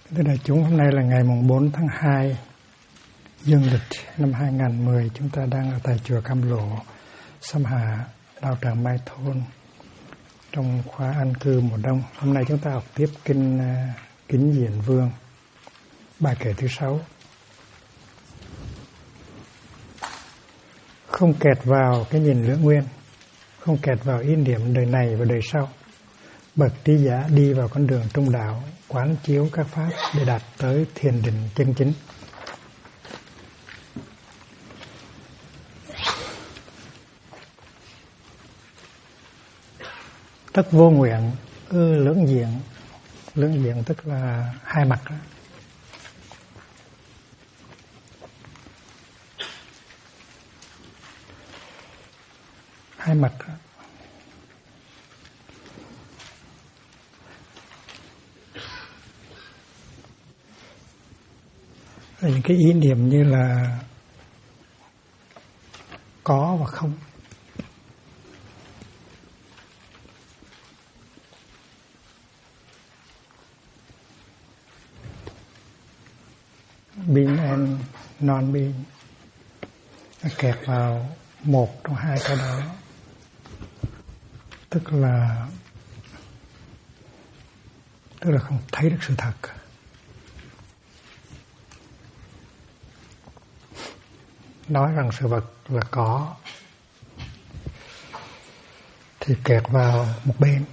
Thưa đại chúng, hôm nay là ngày mùng 4 tháng 2 dương lịch năm 2010. Chúng ta đang ở tại chùa Cam Lộ, Xăm Hà, đạo tràng Mai Thôn, trong khóa an cư mùa đông. Hôm nay chúng ta học tiếp kinh Kính Diện Vương, bài kệ thứ 6. Không kẹt vào cái nhìn lưỡng nguyên, không kẹt vào ý niệm đời này và đời sau. Bậc trí giả đi vào con đường trung đạo, quán chiếu các pháp để đạt tới thiền định chân chính. Tất vô nguyện lưỡng diện. Lưỡng diện tức là hai mặt đó. Hai mặt đó. Những cái ý niệm như là có và không. Being and non-being. Nó kẹt vào một trong hai cái đó. Tức là không thấy được sự thật. Nói rằng sự vật là có thì kẹt vào một bên,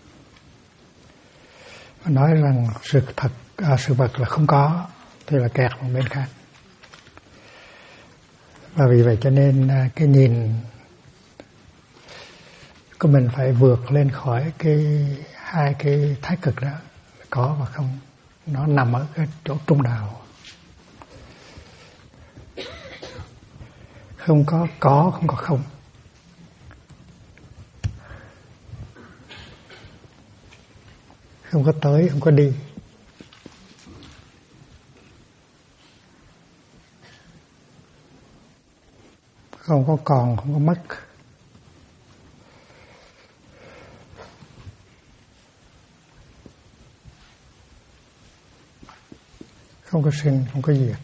và nói rằng sự vật là không có thì là kẹt vào một bên khác. Và vì vậy cho nên cái nhìn của mình phải vượt lên khỏi hai cái thái cực đó, có và không. Nó nằm ở cái chỗ trung đạo. Không có, không có không. Không có tới, không có đi. Không có còn, không có mất. Không có sinh, không có diệt.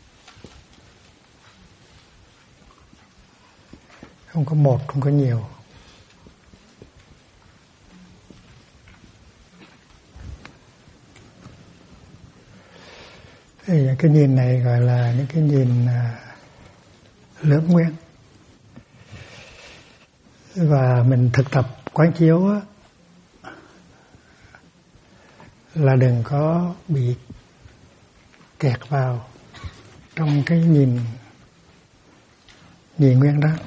Không có một, không có nhiều. Thì cái nhìn này gọi là những cái nhìn lưỡng nguyên. Và mình thực tập quán chiếu á, là đừng có bị kẹt vào trong cái nhìn nhị nguyên đó.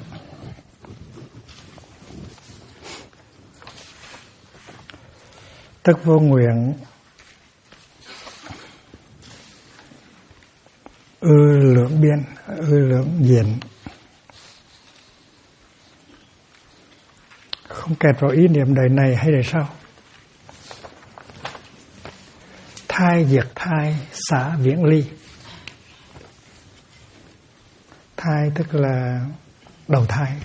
Tất vô nguyện lưỡng biên, lưỡng diện. Không kẹt vào ý niệm đời này hay đời sau. Thai diệt thai, xả viễn ly. Thai tức là đầu thai.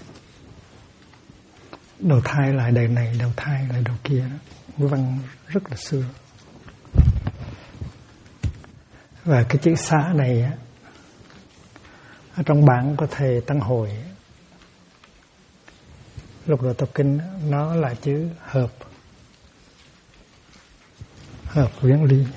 Đầu thai lại đời này, đầu thai lại đầu kia đó. Ngữ văn rất là xưa. Và cái chữ xá này á, ở trong bản của thầy Tăng Hội, lúc đầu tập kinh nó là chữ hợp. Hợp viễn ly.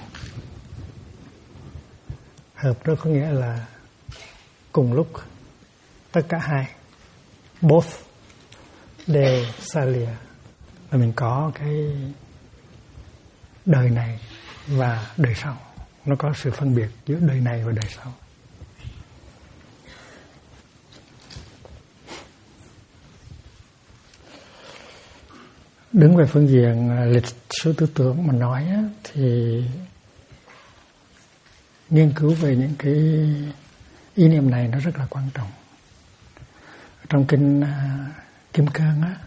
Hợp đó có nghĩa là cùng lúc, tất cả hai. Both de salia. Là mình có cái đời này và đời sau. Nó có sự phân biệt giữa đời này và đời sau. Đứng về phương diện lịch sử tư tưởng mà nói á, thì nghiên cứu về những cái ý niệm này nó rất là quan trọng. Trong kinh Kim Cang á,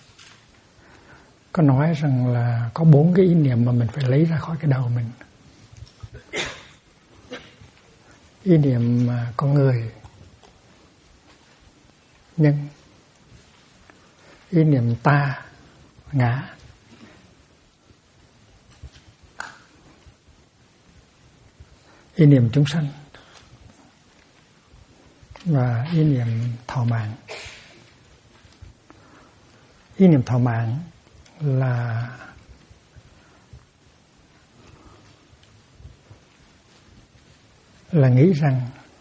có nói rằng là có 4 cái ý niệm mà mình phải lấy ra khỏi cái đầu mình. Ý niệm con người, nhân, ý niệm ta, ngã, ý niệm chúng sanh và ý niệm thọ mạng. Ý niệm thọ mạng là nghĩ rằng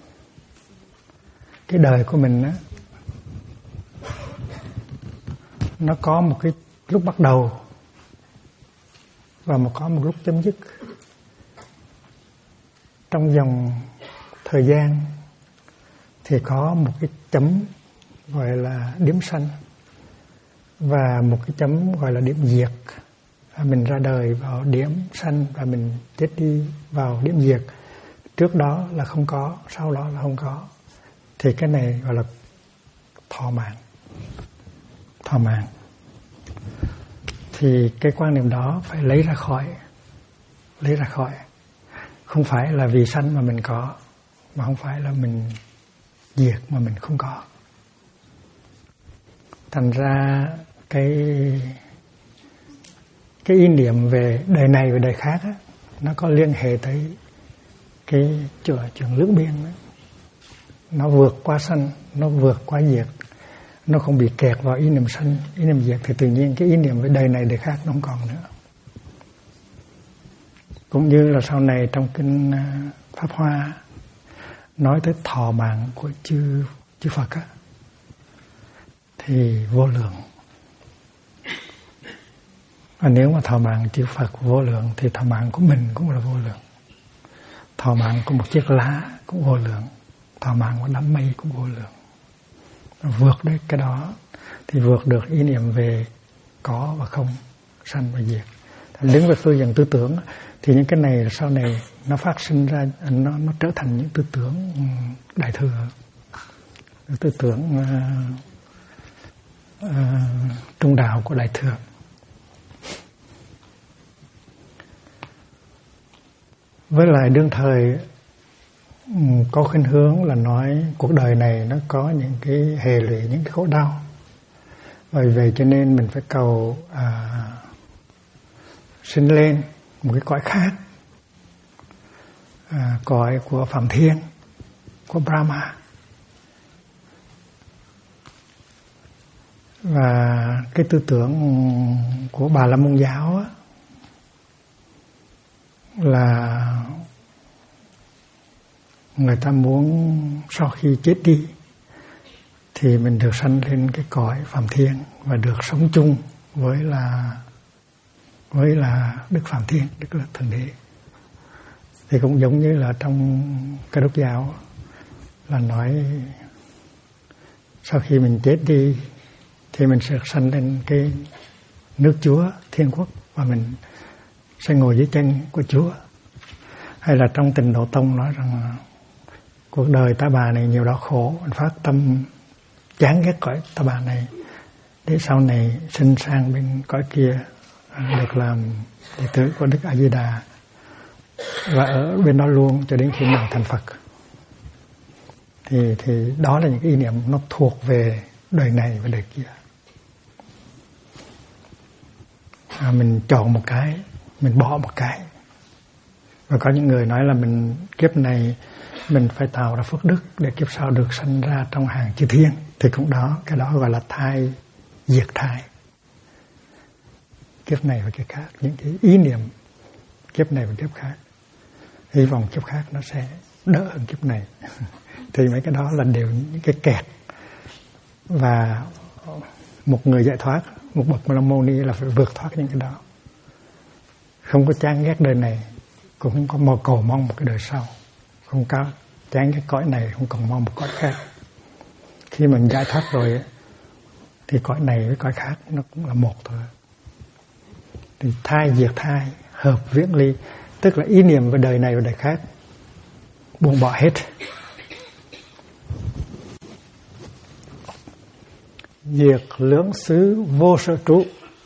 cái đời của mình á, nó có một cái lúc bắt đầu và có một lúc chấm dứt. Trong dòng thời gian thì có một cái chấm gọi là điểm sanh và một cái chấm gọi là điểm diệt. Mình ra đời vào điểm sanh và mình chết đi vào điểm diệt. Trước đó là không có, sau đó là không có. Thì cái này gọi là thọ mạng. Thọ mạng. Thì cái quan niệm đó phải lấy ra khỏi. Không phải là vì sanh mà mình có, mà không phải là mình diệt mà mình không có. Thành ra cái ý niệm về đời này và đời khác á, nó có liên hệ tới cái chuyện lưỡng biên đó. Nó vượt qua sanh, nó vượt qua diệt, nó không bị kẹt vào ý niệm sanh, ý niệm diệt, thì tự nhiên cái ý niệm về đời này đời khác nó không còn nữa. Cũng như là sau này trong kinh Pháp Hoa nói tới thọ mạng của chư Phật á, thì vô lượng. Và nếu mà thọ mạng chư Phật vô lượng thì thọ mạng của mình cũng là vô lượng. Thọ mạng của một chiếc lá cũng vô lượng, thọ mạng của đám mây cũng vô lượng. Vượt đấy cái đó thì vượt được ý niệm về có và không, sanh và diệt. Đứng về phương diện tư tưởng thì những cái này sau này nó phát sinh ra, nó trở thành những tư tưởng đại thừa, tư tưởng trung đạo của đại thừa. Với lại đương thời có khuynh hướng là nói cuộc đời này nó có những cái hệ lụy, những cái khổ đau. Bởi vậy cho nên mình phải cầu sinh lên một cái cõi khác, cõi của Phạm Thiên, của Brahma. Và cái tư tưởng của Bà La Môn giáo á, là người ta muốn sau khi chết đi thì mình được sanh lên cái cõi Phạm Thiên và được sống chung với là Đức Phạm Thiên, Đức là Thượng Đế. Thì cũng giống như là trong Cơ Đốc giáo là nói sau khi mình chết đi thì mình sẽ sanh lên cái nước Chúa, Thiên Quốc, và mình sẽ ngồi dưới chân của Chúa. Hay là trong Tịnh Độ Tông nói rằng cuộc đời ta bà này nhiều đau khổ, mình phát tâm chán ghét cõi ta bà này để sau này sinh sang bên cõi kia được làm đệ tử của Đức A Di Đà và ở bên đó luôn cho đến khi mình thành Phật. Thì đó là những cái ý niệm nó thuộc về đời này và đời kia. Mình chọn một cái, mình bỏ một cái. Và có những người nói là mình kiếp này mình phải tạo ra phước đức để kiếp sau được sanh ra trong hàng chư thiên. Thì cũng đó, cái đó gọi là thai diệt thai. Kiếp này và kiếp khác, những cái ý niệm kiếp này và kiếp khác. Hy vọng kiếp khác nó sẽ đỡ hơn kiếp này. Thì mấy cái đó là đều những cái kẹt. Và một người giải thoát, một bậc Ma Mâu Ni là phải vượt thoát những cái đó. Không có chán ghét đời này, cũng không có cầu mong một cái đời sau. Không có chán cái cõi này, không cần mong một cõi khác. Khi mình giải thoát rồi thì cõi này với cõi khác nó cũng là một thôi. Thì thai diệt thai, hợp viễn ly, tức là ý niệm về đời này và đời khác buông bỏ hết. Diệt lưỡng xứ vô sở trụ.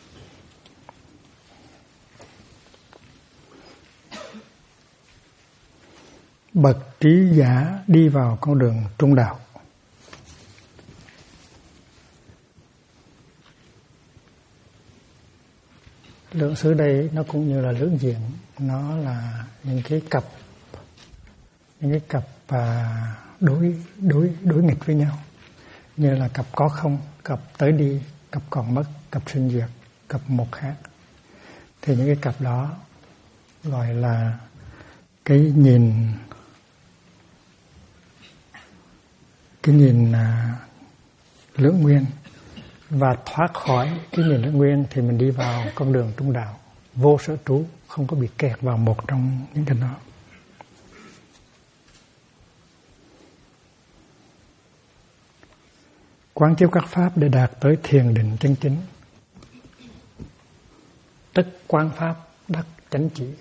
Bậc trí giả đi vào con đường trung đạo. Lưỡng xứ đây nó cũng như là lưỡng diện, nó là những cái cặp những cái cặp đối nghịch với nhau, như là cặp có không, cặp tới đi, cặp còn mất, cặp sinh diệt, cặp một khác. Thì những cái cặp đó gọi là cái nhìn lưỡng nguyên. Và thoát khỏi cái nhìn lưỡng nguyên thì mình đi vào con đường trung đạo, vô sở trú, không có bị kẹt vào một trong những cái đó. Quán chiếu các pháp để đạt tới thiền định chân chính, tức quán pháp đắc chánh chỉ.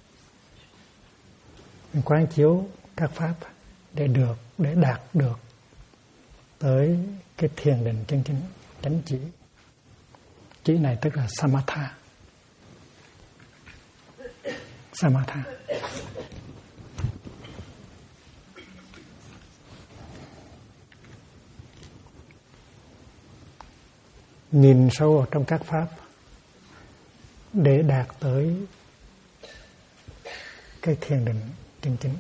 Mình quán chiếu các pháp để đạt được tới cái thiền định chân chính, chánh chỉ. Chỉ này tức là samatha. Samatha. Nhìn sâu vào trong các pháp để đạt tới cái thiền định chân chính.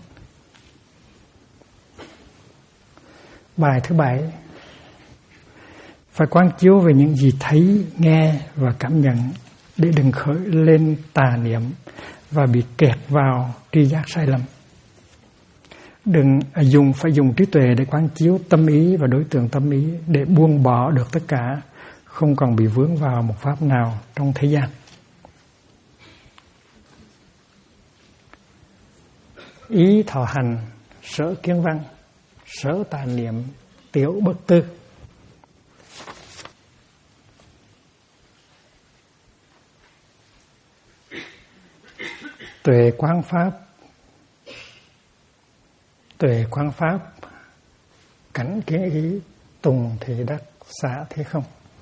Bài thứ 7, phải quán chiếu về những gì thấy, nghe và cảm nhận để đừng khởi lên tà niệm và bị kẹt vào tri giác sai lầm. Phải dùng trí tuệ để quán chiếu tâm ý và đối tượng tâm ý để buông bỏ được tất cả, không còn bị vướng vào một pháp nào trong thế gian. Ý thọ hành, sở kiến văn, sở tà niệm, tiểu bất tư. Tuệ quán pháp, cảnh kiến ý, tùng thì đắc, xả thế không.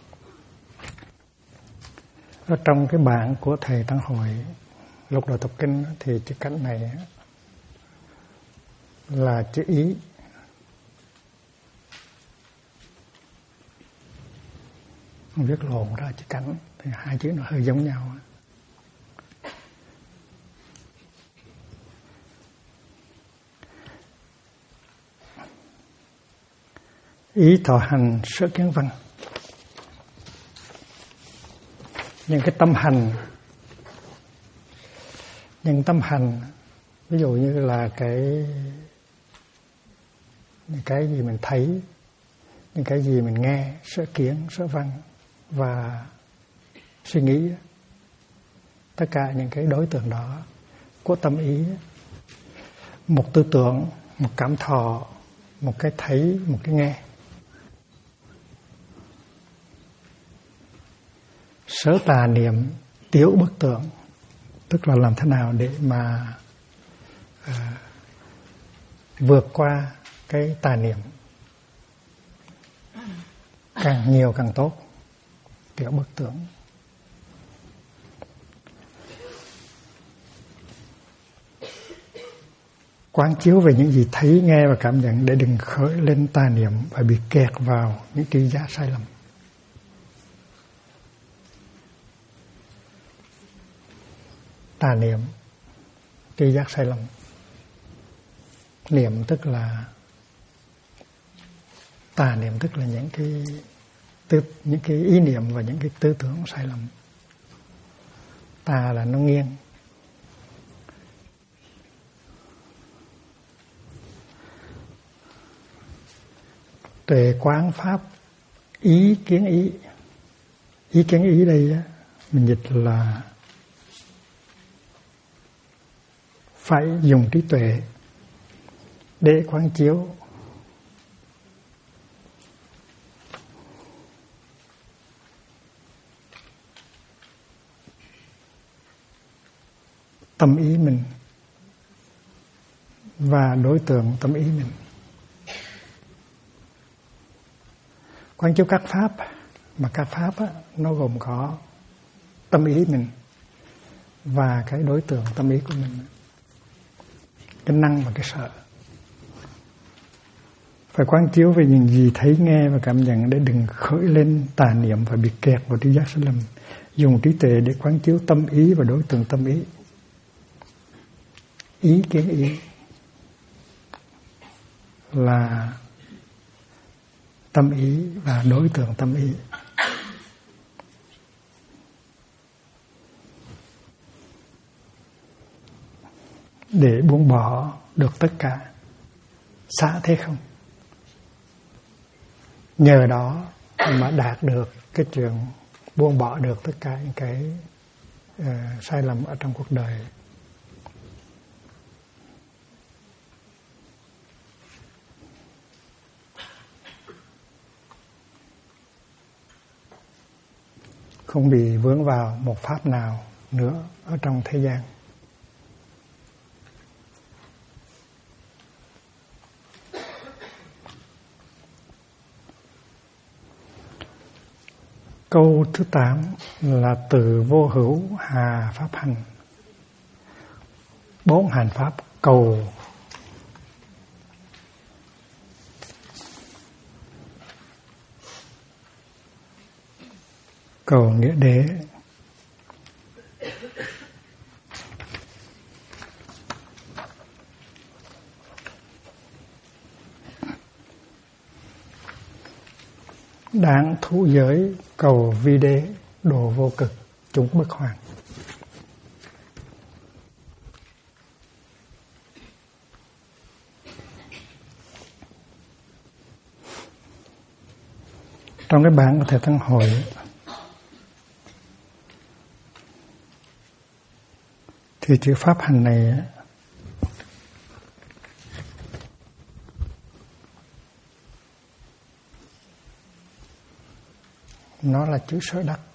Ở trong cái bản của thầy Tăng Hội Lục Độ Tập Kinh thì chữ cảnh này là chữ ý. Viết lộn ra chữ cảnh thì hai chữ nó hơi giống nhau. Ý thọ hành, sở kiến văn. Những cái tâm hành, ví dụ như là cái gì mình thấy, những cái gì mình nghe, sở kiến, sở văn và suy nghĩ, tất cả những cái đối tượng đó của tâm ý, một tư tưởng, một cảm thọ, một cái thấy, một cái nghe. Sở tà niệm, tiểu bất tượng, tức là làm thế nào để mà vượt qua cái tà niệm, càng nhiều càng tốt, tiểu bất tượng. Quán chiếu về những gì thấy, nghe và cảm nhận để đừng khởi lên tà niệm và bị kẹt vào những tri giác sai lầm. Tà niệm, tri giác sai lầm. Niệm tức là tà niệm, tức là những cái ý niệm và những cái tư tưởng sai lầm. Tà là nó nghiêng. Tuệ quán pháp, ý kiến ý. Ý kiến ý đây á, mình dịch là phải dùng trí tuệ để quán chiếu tâm ý mình và đối tượng tâm ý mình. Quán chiếu các pháp, mà các pháp á, nó gồm có tâm ý mình và cái đối tượng tâm ý của mình, cái năng và cái sợ. Phải quán chiếu về những gì thấy, nghe và cảm nhận để đừng khởi lên tà niệm và bị kẹt vào tri giác sai lầm. Dùng trí tuệ để quán chiếu tâm ý và đối tượng tâm ý. Ý kiến ý. là tâm ý và đối tượng tâm ý. Để buông bỏ được tất cả, xả thế không. Nhờ đó mà đạt được cái chuyện buông bỏ được tất cả những cái sai lầm ở trong cuộc đời. Không bị vướng vào một pháp nào nữa ở trong thế gian. Câu thứ 8 là từ vô hữu hà pháp hành. 4 hành pháp cầu. Cầu nghĩa đế. Đáng thụ giới cầu vi đế độ vô cực chúng bất hoàn. Trong cái bản của Thầy Tăng Hội thì chữ pháp hành này nó là chữ sở đắc.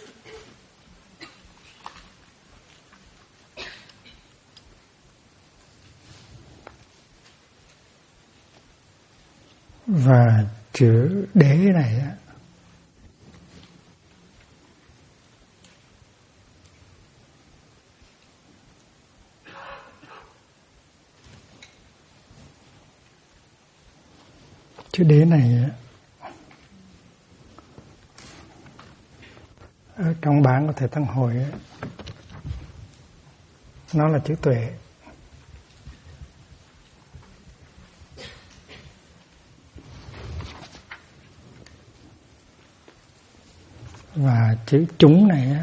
Và chữ đế này chữ đế này ở trong bản của Thầy Tăng Hội nó là chữ tuệ. Và chữ chúng này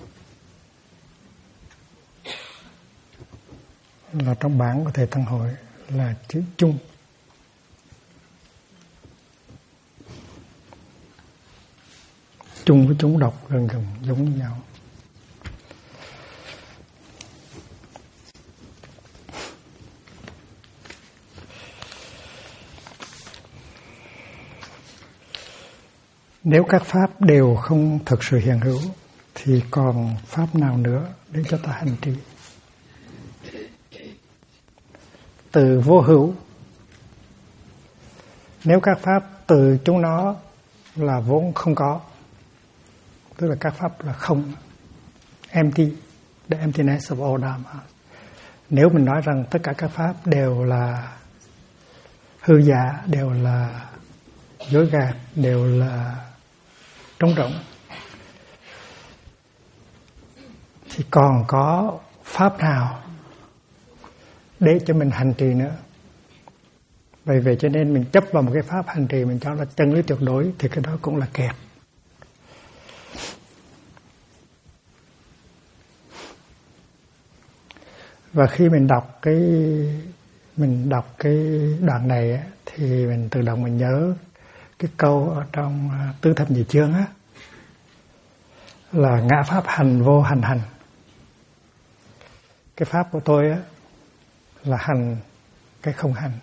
là trong bản của Thầy Tăng Hội là chữ chung. Chung với chúng đọc gần gần giống như nhau. Nếu các pháp đều không thực sự hiện hữu thì còn pháp nào nữa để cho ta hành trì? Từ vô hữu, nếu các pháp từ chúng nó là vốn không có, tức là các pháp là không, empty, the emptiness of all dharma. Nếu mình nói rằng tất cả các pháp đều là hư giả, đều là dối gạt, đều là trống rỗng, thì còn có pháp nào để cho mình hành trì nữa? Bởi vậy cho nên mình chấp vào một cái pháp hành trì mình cho là chân lý tuyệt đối thì cái đó cũng là kẹt. Và khi mình đọc cái đoạn này thì mình tự động mình nhớ cái câu ở trong Tứ Thập Nhị Chương á, là ngã pháp hành vô hành hành. Cái pháp của tôi á là hành cái không hành.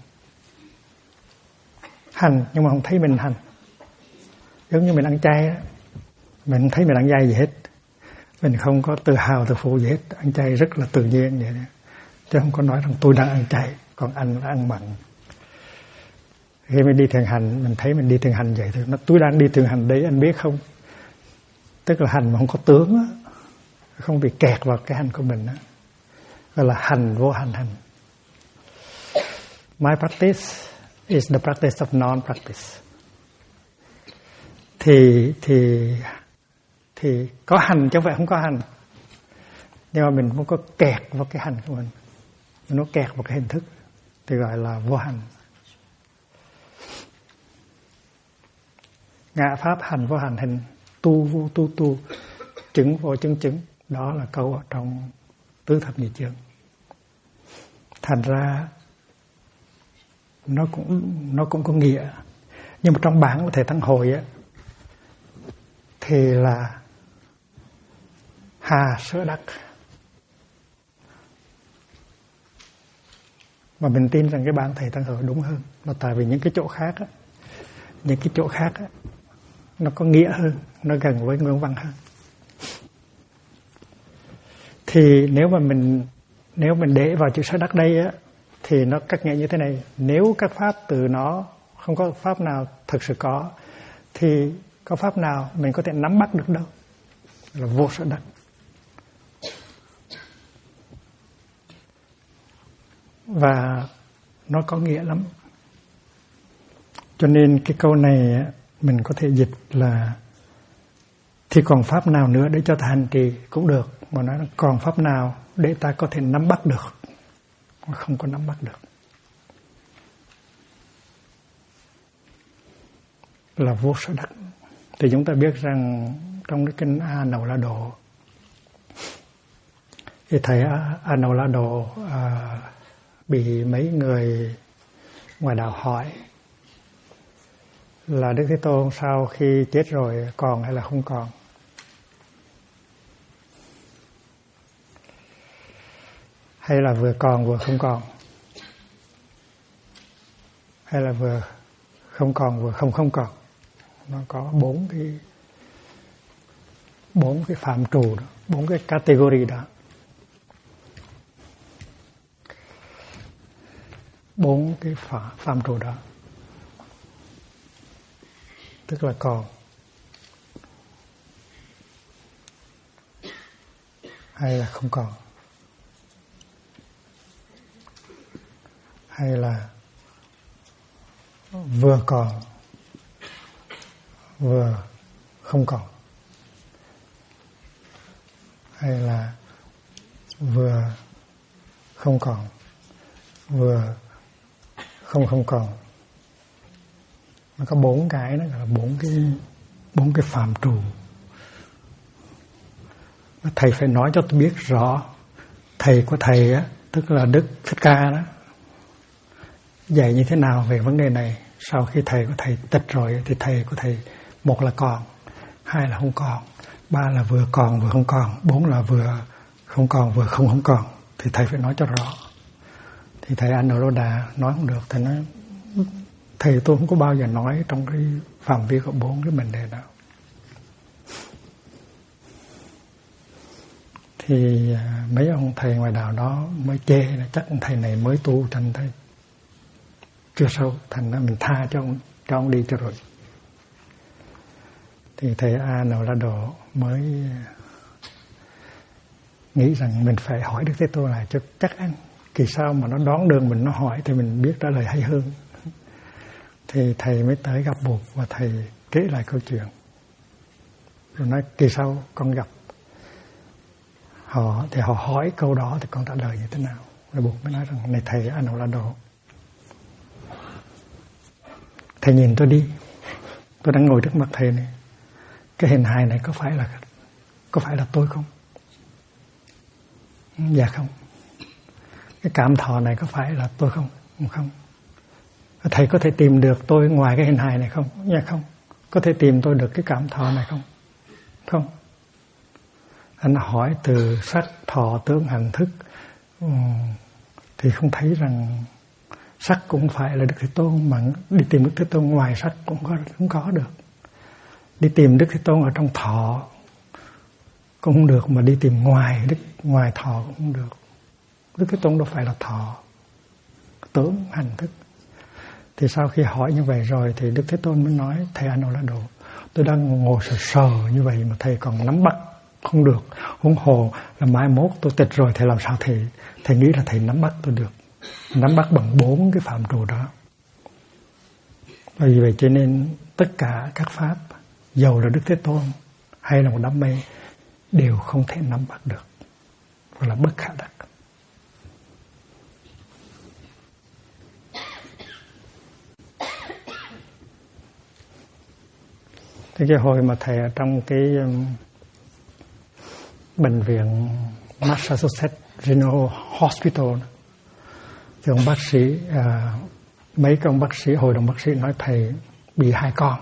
Hành nhưng mà không thấy mình hành. Giống như mình ăn chay á, mình không thấy mình ăn chay gì hết. Mình không có tự hào tự phụ gì hết. Ăn chay rất là tự nhiên vậy đó. Chứ không có nói rằng tôi đang ăn chay, còn anh là ăn mặn. Khi mình đi thiền hành, mình thấy mình đi thiền hành vậy thôi. Nó tôi đang đi thiền hành đấy, anh biết không? Tức là hành mà không có tướng á, không bị kẹt vào cái hành của mình á. Gọi là hành vô hành hành. My practice is the practice of non-practice. Thì có hành chứ không phải không có hành. Nhưng mà mình không có kẹt vào cái hành của mình. Nó kẹt vào cái hình thức thì gọi là vô hành. ngã pháp hành vô hành hình, tu vô tu tu, chứng vô chứng. Đó là câu ở trong tứ thập nhị chương. Thành ra nó cũng có nghĩa, nhưng mà trong bản của thầy Tăng Hội á thì là hà sở đắc. Mà mình tin rằng cái bản thầy Tăng Hội đúng hơn, là tại vì những cái chỗ khác á, nó có nghĩa hơn, nó gần với ngữ văn hơn. Thì nếu mình để vào chữ sở đắc đây á, thì nó cách nghĩa như thế này: nếu các pháp từ nó không có pháp nào thực sự có, thì có pháp nào mình có thể nắm bắt được đâu, là vô sở đắc. Và nó có nghĩa lắm. Cho nên cái câu này mình có thể dịch là thì còn pháp nào nữa để cho ta hành trì cũng được, mà nói là còn pháp nào để ta có thể nắm bắt được, mà không có nắm bắt được, là vô sở đắc. Thì chúng ta biết rằng trong cái kinh A Nậu La Độ, thì thầy A Nậu La Độ bị mấy người ngoài đạo hỏi là Đức Thế Tôn sau khi chết rồi còn hay là không còn. Hay là vừa còn vừa không còn, hay là vừa không còn vừa không còn. Nó có bốn cái phạm trù đó, 4 cái category đó. 4 cái phạm trù đó. Tức là còn, hay là không còn, hay là vừa còn vừa không còn, hay là vừa không còn vừa không còn. Nó có 4 cái, đó là 4 cái phạm trù. Thầy phải nói cho tôi biết rõ. Thầy của thầy á, tức là Đức Thích Ca đó, dạy như thế nào về vấn đề này. Sau khi thầy của thầy tịch rồi thì thầy của thầy, 1 là còn, 2 là không còn, 3 là vừa còn vừa không còn, 4 là vừa không còn vừa không còn. Thì thầy phải nói cho rõ. Thì thầy Anuruddha nói không được. Thầy nói thầy tôi không có bao giờ nói trong cái phạm vi của 4 cái vấn đề đó. Thì mấy ông thầy ngoài đạo đó mới chê là chắc ông thầy này mới tu thành thầy chưa sâu, thành ra mình tha cho ông đi cho rồi. Thì thầy A Nậu La Độ mới nghĩ rằng mình phải hỏi Đức Thế Tôn lại cho chắc ăn. Kỳ sau mà nó đón đường mình, nó hỏi thì mình biết trả lời hay hơn. Thì thầy mới tới gặp Bụt và thầy kể lại câu chuyện. Rồi nói kỳ sau con gặp họ thì họ hỏi câu đó thì con trả lời như thế nào. Rồi Bụt mới nói rằng này thầy A Nậu La Độ, thầy nhìn tôi đi, tôi đang ngồi trước mặt thầy này, cái hình hài này có phải là tôi không? Dạ không. Cái cảm thọ này có phải là tôi không? Không. Thầy có thể tìm được tôi ngoài cái hình hài này không? Dạ không. Có thể tìm tôi được cái cảm thọ này không? Không. Anh hỏi từ sắc, thọ, tướng, hành, thức thì không thấy rằng sắc cũng phải là Đức Thế Tôn, mà đi tìm Đức Thế Tôn ngoài sắc cũng không có được. Đi tìm Đức Thế Tôn ở trong thọ cũng không được, mà đi tìm ngoài thọ cũng không được. Đức Thế Tôn đâu phải là thọ, tướng, hành, thức. Thì sau khi hỏi như vậy rồi thì Đức Thế Tôn mới nói thầy A Nậu La Độ, tôi đang ngồi sờ như vậy mà thầy còn nắm bắt không được, huống hồ là mai mốt tôi tịch rồi thì làm sao thầy nghĩ là thầy nắm bắt tôi được, nắm bắt bằng 4 cái phạm trù đó. Vì vậy cho nên tất cả các pháp, dầu là Đức Thế Tôn hay là một đám mây, đều không thể nắm bắt được, gọi là bất khả đắc. Thế cái hồi mà thầy ở trong cái bệnh viện Massachusetts General Hospital thì ông bác sĩ mấy cái ông bác sĩ, hội đồng bác sĩ nói thầy bị 2 con.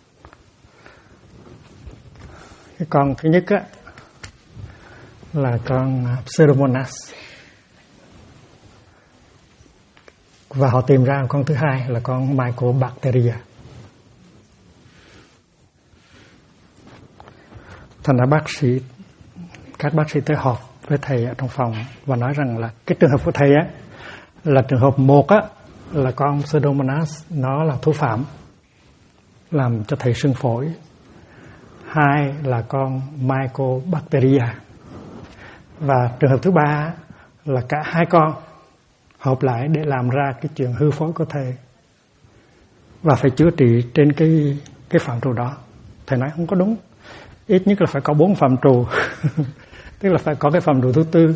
Cái con thứ nhất á là con Pseudomonas, và họ tìm ra con thứ hai là con Mycobacteria. Thành ra các bác sĩ tới họp với thầy ở trong phòng và nói rằng là cái trường hợp của thầy á là trường hợp một á là con Pseudomonas nó là thủ phạm làm cho thầy sưng phổi. 2 là con Mycobacteria, và trường hợp thứ 3 là cả 2 con hợp lại để làm ra cái chuyện hư phối của thầy và phải chữa trị trên cái phạm trù đó. Thầy nói không có đúng, ít nhất là phải có 4 phạm trù tức là phải có cái phạm trù thứ tư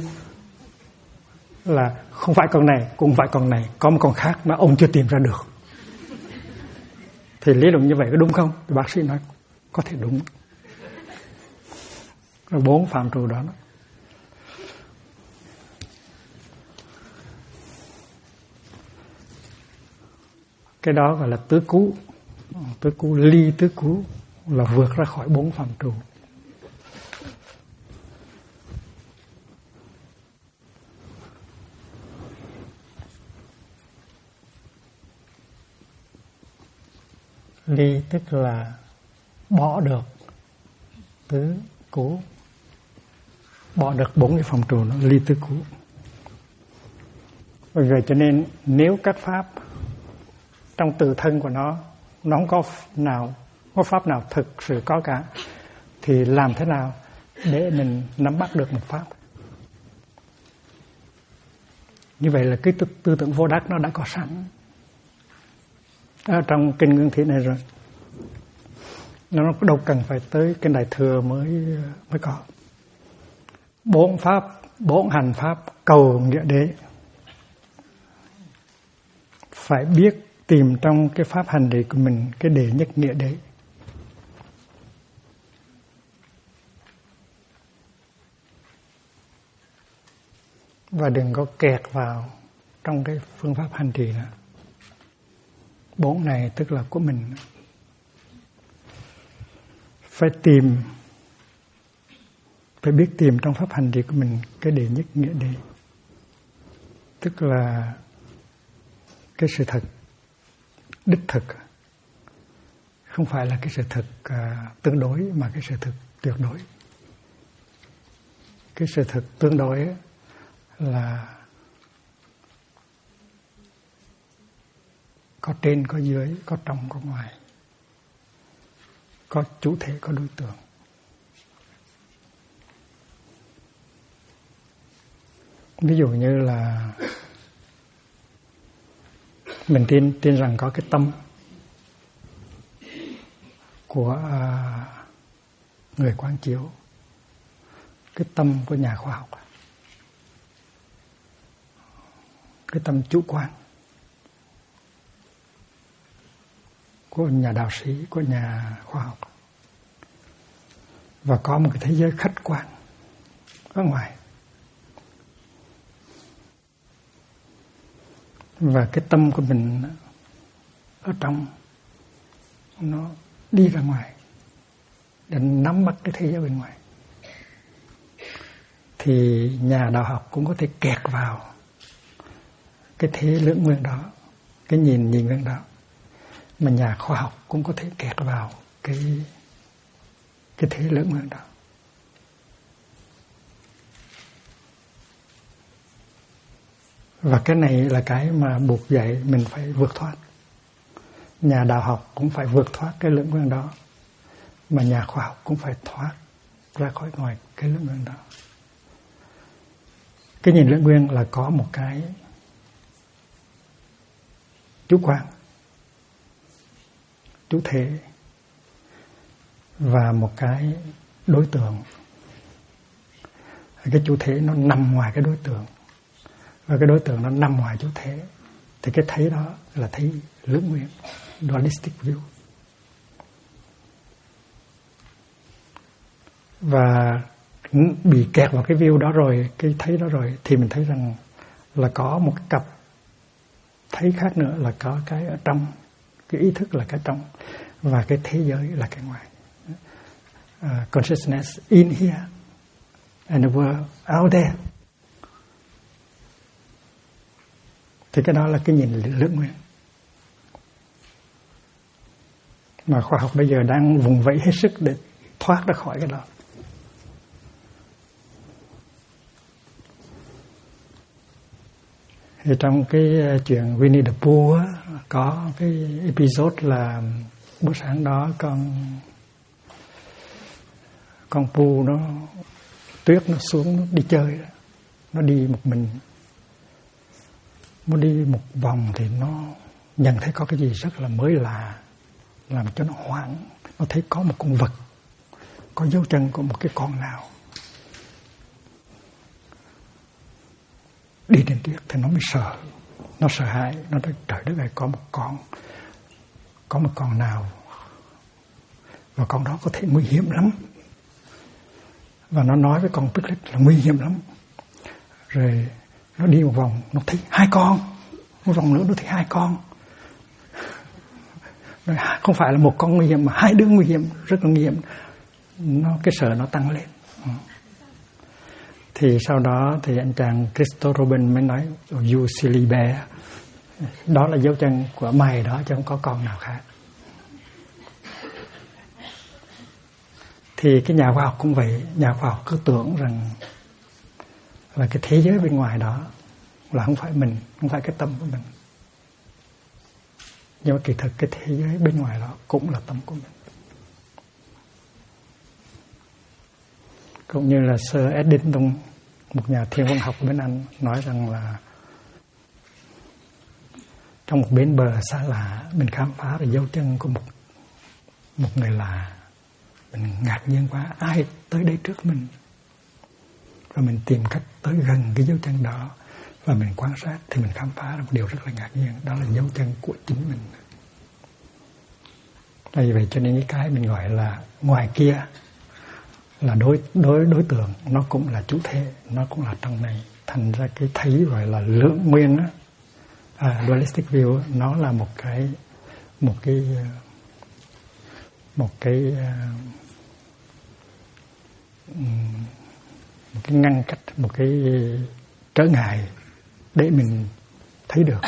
là không phải con này cũng phải con này, có một con khác mà ông chưa tìm ra được. Thì lý luận như vậy có đúng không? Thì bác sĩ nói có thể đúng. 4 phạm trù đó. Cái đó gọi là tứ cứu. Tứ cứu, ly tứ cứu là vượt ra khỏi 4 phạm trù. Ly tức là bỏ được tứ cứu, bỏ được 4 cái phạm trù nó, ly tứ cứu. Bởi vậy cho nên nếu các pháp trong tự thân của nó không có pháp nào thực sự có cả, thì làm thế nào để mình nắm bắt được một pháp? Như vậy là cái tư tưởng vô đắc nó đã có sẵn ở trong kinh Nguyên Thủy này rồi. Nó đâu cần phải tới kinh Đại Thừa mới có. 4 pháp, 4 hành pháp cầu nghĩa đế. Phải biết tìm trong cái pháp hành trì của mình cái đệ nhất nghĩa đế. Và đừng có kẹt vào trong cái phương pháp hành trì nữa. 4 này tức là của mình. Phải biết tìm trong pháp hành trì của mình cái đệ nhất nghĩa đế. Tức là cái sự thật đích thực, không phải là cái sự thật tương đối, mà cái sự thật tuyệt đối. Cái sự thật tương đối là có trên, có dưới, có trong, có ngoài, có chủ thể, có đối tượng. Ví dụ như là mình tin rằng có cái tâm của người quán chiếu, cái tâm của nhà khoa học, cái tâm chủ quan của nhà đạo sĩ, của nhà khoa học, và có một cái thế giới khách quan ở ngoài. Và cái tâm của mình ở trong nó đi ra ngoài để nắm bắt cái thế giới bên ngoài. Thì nhà đạo học cũng có thể kẹt vào cái thế lưỡng nguyên đó, cái nhìn nguyên đó. Mà nhà khoa học cũng có thể kẹt vào cái thế lưỡng nguyên đó. Và cái này là cái mà buộc dạy mình phải vượt thoát. Nhà đạo học cũng phải vượt thoát cái lưỡng nguyên đó, mà nhà khoa học cũng phải thoát ra khỏi ngoài cái lưỡng nguyên đó. Cái nhìn lưỡng nguyên là có một cái chủ quan, chủ thể, và một cái đối tượng. Cái chủ thể nó nằm ngoài cái đối tượng, và cái đối tượng nó nằm ngoài chủ thể, thì cái thấy đó là thấy lưỡng nguyên, dualistic view. và bị kẹt vào cái view đó rồi, cái thấy đó rồi, thì mình thấy rằng là có một cái cặp thấy khác nữa, là có cái ở trong, cái ý thức là cái trong, và cái thế giới là cái ngoài. Consciousness in here and the world out there. Thì cái đó là cái nhìn lưỡng nguyên mà khoa học bây giờ đang vùng vẫy hết sức để thoát ra khỏi cái đó. Thì trong cái chuyện Winnie the Pooh á, có cái episode là buổi sáng đó con Pooh nó tuyết nó xuống, nó đi chơi, nó đi một mình, muốn đi một vòng thì nó nhận thấy có cái gì rất là mới lạ, làm cho nó hoảng. Nó thấy có một con vật, có dấu chân của một cái con nào đi trên tuyết, thì nó mới sợ, nó sợ hãi, nó nói trời đất ơi, có một con nào, và con đó có thể nguy hiểm lắm. Và nó nói với con Piglet là nguy hiểm lắm. Rồi nó đi một vòng, nó thấy 2 con, một vòng nữa nó thấy 2 con. Rồi không phải là một con nguy hiểm mà 2 đứa nguy hiểm, rất là nguy hiểm. Cái sợ nó tăng lên. Thì sau đó thì anh chàng Christopher Robin mới nói you silly bear, đó là dấu chân của mày đó, chứ không có con nào khác. Thì cái nhà khoa học cũng vậy, nhà khoa học cứ tưởng rằng là cái thế giới bên ngoài đó là không phải mình, không phải cái tâm của mình. Nhưng mà kỳ thực cái thế giới bên ngoài đó cũng là tâm của mình. Cũng như là Sir Eddington, một nhà thiên văn học bên Anh, nói rằng là trong một bến bờ xa lạ, mình khám phá được dấu chân của một người lạ. Mình ngạc nhiên quá, ai tới đây trước mình? Rồi mình tìm cách tới gần cái dấu chân đó, và mình quan sát thì mình khám phá ra một điều rất là ngạc nhiên, đó là dấu chân của chính mình. Vì vậy cho nên cái mình gọi là ngoài kia là đối tượng, nó cũng là chủ thể, nó cũng là trong này. Thành ra cái thấy gọi là lưỡng nguyên á, dualistic view á, nó là một cái ngăn cách, một cái trở ngại để mình thấy được.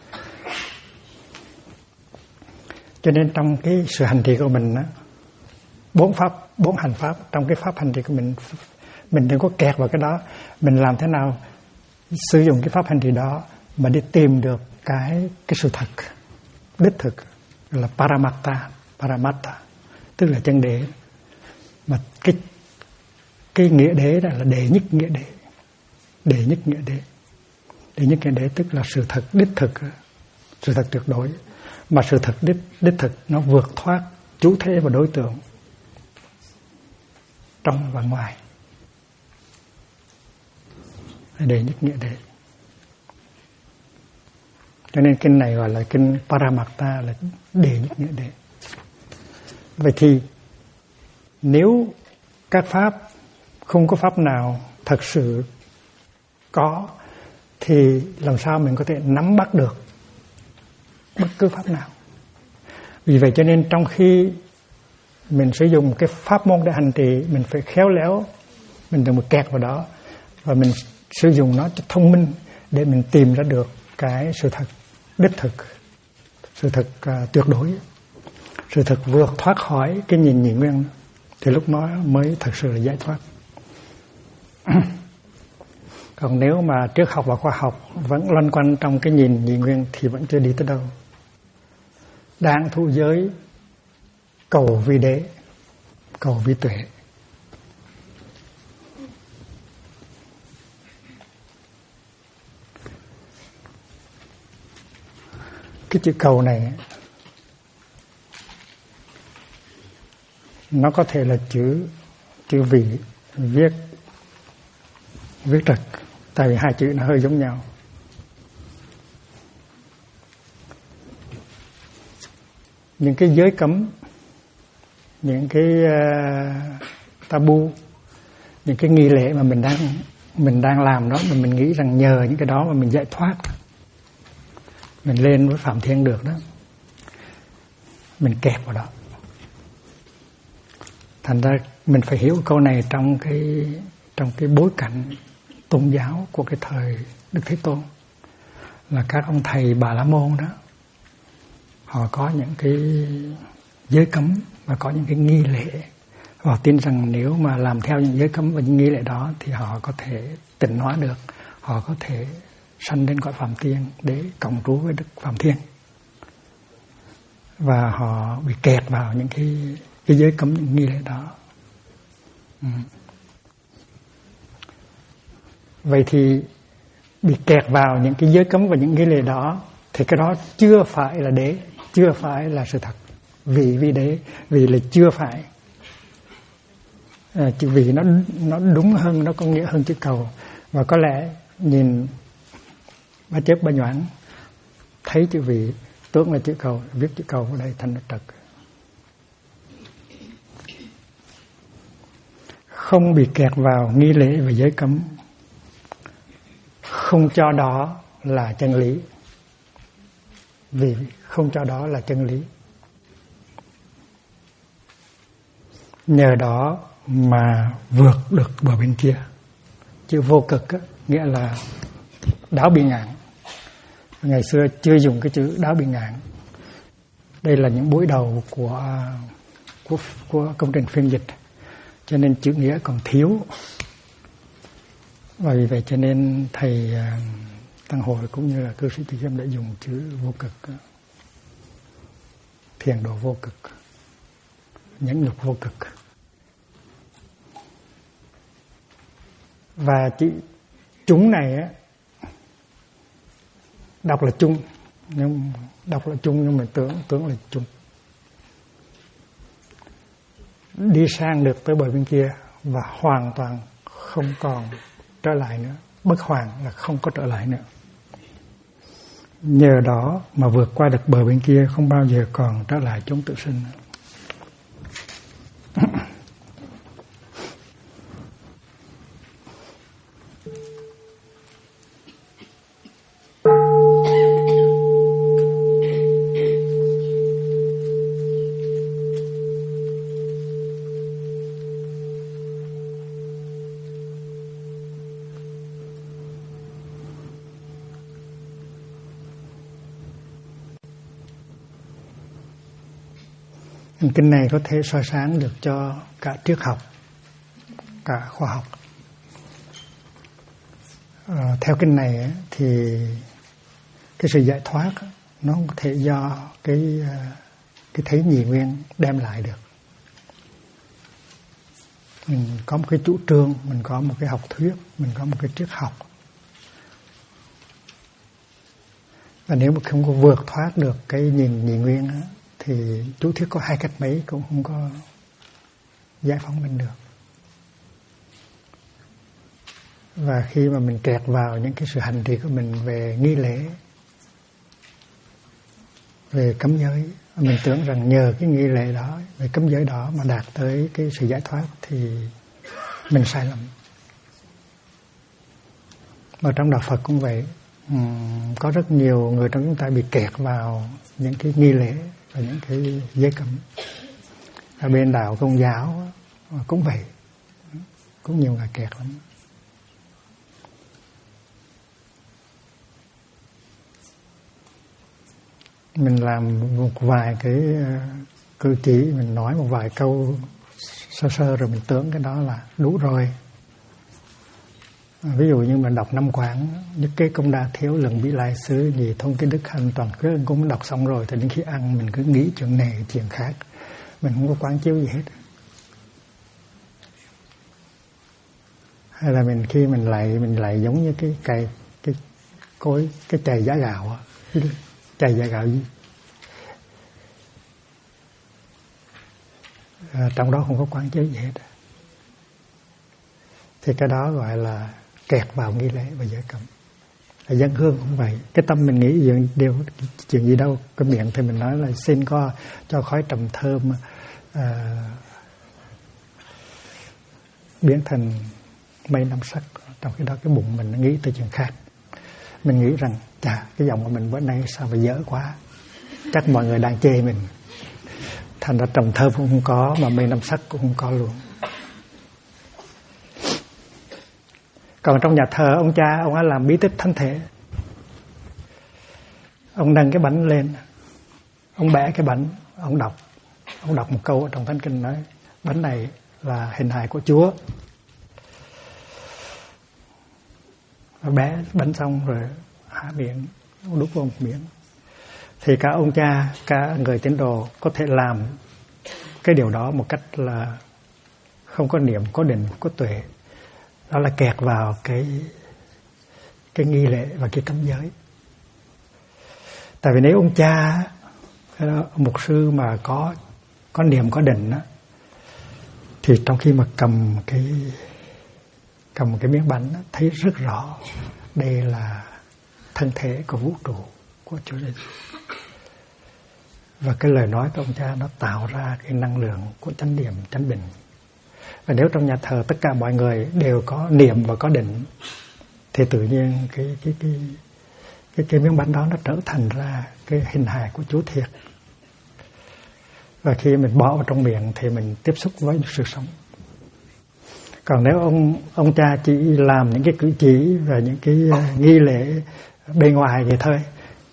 Cho nên trong cái sự hành trì của mình á, 4 hành pháp, trong cái pháp hành trì của mình đừng có kẹt vào cái đó. Mình làm thế nào sử dụng cái pháp hành trì đó mà để tìm được cái sự thật đích thực, là Paramatta, tức là chân đế. Mà cái nghĩa đế đó là đệ nhất nghĩa đế. Đệ nhất nghĩa đế tức là sự thật đích thực, sự thật tuyệt đối. Mà sự thật đích thực nó vượt thoát chủ thể và đối tượng, trong và ngoài. Đệ nhất nghĩa đế. Cho nên kinh này gọi là kinh Paramatta, là đệ nhất nghĩa đế. Vậy thì nếu các pháp, không có pháp nào thật sự có, thì làm sao mình có thể nắm bắt được bất cứ pháp nào? Vì vậy cho nên trong khi mình sử dụng cái pháp môn để hành trì, mình phải khéo léo, mình đừng có kẹt vào đó, và mình sử dụng nó cho thông minh để mình tìm ra được cái sự thật đích thực, sự thật tuyệt đối, sự thật vượt thoát khỏi cái nhìn nhị nguyên, thì lúc đó mới thật sự là giải thoát. Còn nếu mà triết học và khoa học vẫn loanh quanh trong cái nhìn nhị nguyên thì vẫn chưa đi tới đâu. Đang thụ giới cầu vi đế, cầu vi tuệ. Cái chữ cầu này nó có thể là chữ vị viết trật, tại vì 2 chữ nó hơi giống nhau. Những cái giới cấm, những cái tabu những cái nghi lễ mà mình đang làm đó, mà mình nghĩ rằng nhờ những cái đó mà mình giải thoát, mình lên với Phạm Thiên được đó, mình kẹp vào đó. Thành ra mình phải hiểu câu này trong cái bối cảnh tôn giáo của cái thời Đức Thế Tôn, là các ông thầy Bà La Môn đó, họ có những cái giới cấm và có những cái nghi lễ. Họ tin rằng nếu mà làm theo những giới cấm và những nghi lễ đó thì họ có thể tịnh hóa được, họ có thể sanh lên cõi Phạm Thiên để cộng trú với Đức Phạm Thiên. Và họ bị kẹt vào những cái giới cấm, những nghi lễ đó. Vậy thì bị kẹt vào những cái giới cấm và những nghi lễ đó thì cái đó chưa phải là đế, chưa phải là sự thật. Vì đế, vì là chưa phải. Chữ vì nó đúng hơn, nó có nghĩa hơn chữ cầu. Và có lẽ nhìn Ba Chớp Ba Nhoãn thấy chữ vì tưởng là chữ cầu, viết chữ cầu ở đây thành trật. Không bị kẹt vào nghi lễ và giới cấm, không cho đó là chân lý. Vì không cho đó là chân lý. Nhờ đó mà vượt được bờ bên kia. Chữ vô cực á, nghĩa là đáo bị ngạn. Ngày xưa chưa dùng cái chữ đáo bị ngạn. Đây là những buổi đầu của công trình phiên dịch, cho nên chữ nghĩa còn thiếu. Và vì vậy cho nên thầy Tăng Hội cũng như là cư sĩ Từ Khiêm đã dùng chữ vô cực, thiền độ vô cực, nhẫn nhục vô cực. Và chữ chúng này á, đọc là chung, nhưng mà tưởng là chung. Đi sang được tới bờ bên kia và hoàn toàn không còn trở lại nữa. Bất hoàn là không có trở lại nữa. Nhờ đó mà vượt qua được bờ bên kia, không bao giờ còn trở lại chốn tự sinh nữa. Kinh này có thể soi sáng được cho cả triết học, cả khoa học. Theo kinh này thì cái sự giải thoát nó không có thể do cái thấy nhị nguyên đem lại được. Mình có một cái chủ trương, mình có một cái học thuyết, mình có một cái triết học. Và nếu mà không có vượt thoát được cái nhìn nhị nguyên á, thì chú thuyết có hai cách mấy cũng không có giải phóng mình được. Và khi mà mình kẹt vào những cái sự hành trì của mình về nghi lễ, về cấm giới, mình tưởng rằng nhờ cái nghi lễ đó, về cấm giới đó mà đạt tới cái sự giải thoát thì mình sai lầm. Và trong đạo Phật cũng vậy, có rất nhiều người trong chúng ta bị kẹt vào những cái nghi lễ và những cái giới cấm. Ở bên đạo Công giáo cũng vậy, cũng nhiều người kẹt lắm. Mình làm một vài cái cử chỉ, mình nói một vài câu sơ rồi mình tưởng cái đó là đủ rồi. Ví dụ như mình đọc 5 quán, Nhất Kế Công Đa Thiếu, Lần Bí Lai Xứ, Nhị Thông Cái Đức Hành, Toàn Quyết cũng đọc xong rồi, thì đến khi ăn mình cứ nghĩ chuyện này chuyện khác, mình không có quán chiếu gì hết. Hay là khi mình lại giống như cái cối, cái chày giá gạo, chày giá gạo gì trong đó không có quán chiếu gì hết, thì cái đó gọi là kẹt vào nghi lễ và giới cấm. Dân hương cũng vậy, cái tâm mình nghĩ điều chuyện gì đâu, cái miệng thì mình nói là xin có cho khói trầm thơm biến thành mây năm sắc. Trong khi đó cái bụng mình nghĩ tới chuyện khác. Mình nghĩ rằng chà, cái giọng của mình bữa nay sao mà dở quá, chắc mọi người đang chê mình. Thành ra trầm thơm cũng không có, mà mây năm sắc cũng không có luôn. Còn trong nhà thờ ông cha, ông ấy làm bí tích thánh thể. Ông nâng cái bánh lên, ông bẻ cái bánh, ông đọc một câu ở trong Thánh Kinh nói bánh này là hình hài của Chúa. Và bẻ bánh xong rồi há miệng, ông đút vô một miệng. Thì cả ông cha, cả người tín đồ có thể làm cái điều đó một cách là không có niệm, có định, có tuệ. Đó là kẹt vào cái nghi lễ và cái cấm giới. Tại vì nếu ông cha, mục sư mà có niệm, có định á, thì trong khi mà cầm cái miếng bánh á, thấy rất rõ đây là thân thể của vũ trụ của Chúa Giêsu. Và cái lời nói của ông cha nó tạo ra cái năng lượng của chánh niệm, chánh định. Và nếu trong nhà thờ tất cả mọi người đều có niệm và có định, thì tự nhiên cái miếng bánh đó nó trở thành ra cái hình hài của Chúa thiệt. Và khi mình bỏ vào trong miệng thì mình tiếp xúc với sự sống. Còn nếu ông cha chỉ làm những cái cử chỉ và những cái nghi lễ bên ngoài vậy thôi,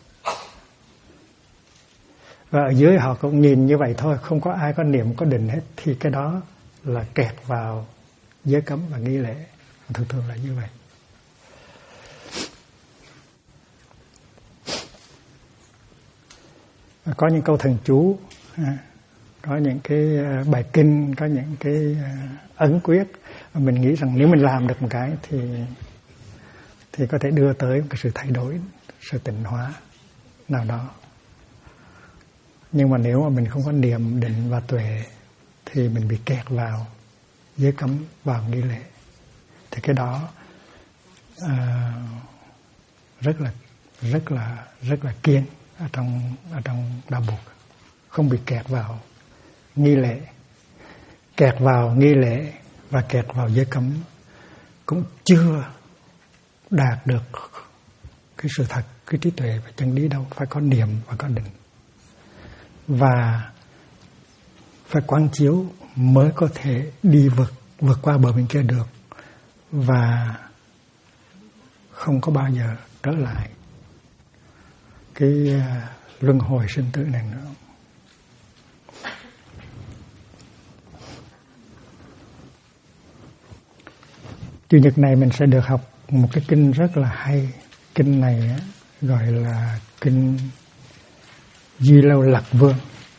và ở dưới họ cũng nhìn như vậy thôi, không có ai có niệm, có định hết, thì cái đó là kẹt vào giới cấm và nghi lễ. Thường là như vậy. Có những câu thần chú, có những cái bài kinh, có những cái ấn quyết. Mình nghĩ rằng nếu mình làm được một cái thì có thể đưa tới một cái sự thay đổi, sự tịnh hóa nào đó. Nhưng mà nếu mà mình không có niệm, định và tuệ thì mình bị kẹt vào giới cấm, vào nghi lễ. Thì cái đó rất là kiên ở trong đạo Phật. Không bị kẹt vào nghi lễ. Kẹt vào nghi lễ và kẹt vào giới cấm cũng chưa đạt được cái sự thật, cái trí tuệ và chân lý đâu. Phải có niệm và có định, và phải quán chiếu mới có thể đi vượt qua bờ bên kia được, và không có bao giờ trở lại cái luân hồi sinh tử này nữa. Chủ nhật này mình sẽ được học một cái kinh rất là hay. Kinh này gọi là kinh Di Lâu Lạc Vương.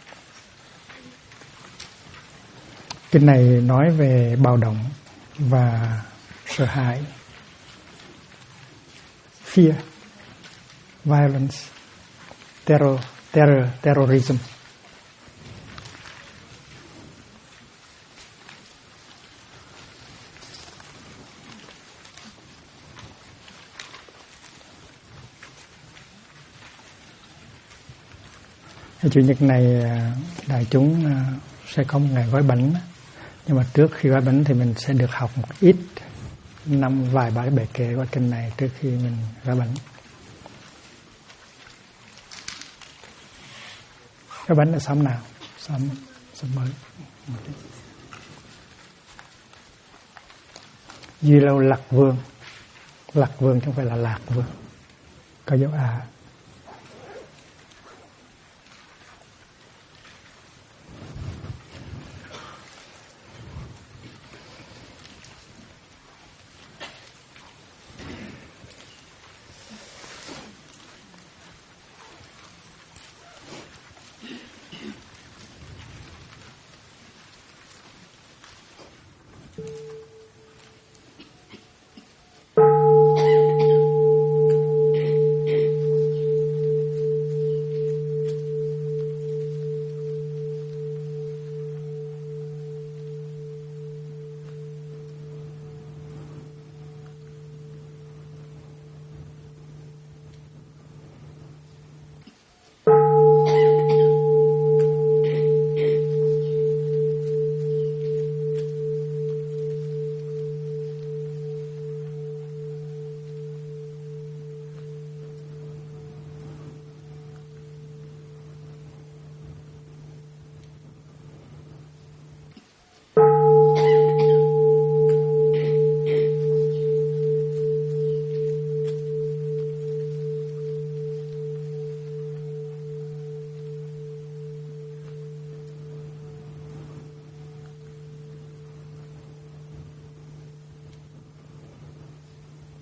Kinh này nói về bạo động và sợ hãi, fear, violence, terrorism. Chủ nhật này đại chúng sẽ có một ngày gói bánh. Nhưng mà trước khi gói bánh thì mình sẽ được học một ít, vài bài bài kệ của kinh này trước khi mình gói bánh. Gói bánh là xóm nào? Xóm mới. Duy Lâu Lạc Vương. Lạc Vương chứ không phải là Lạc Vương. Có dấu A.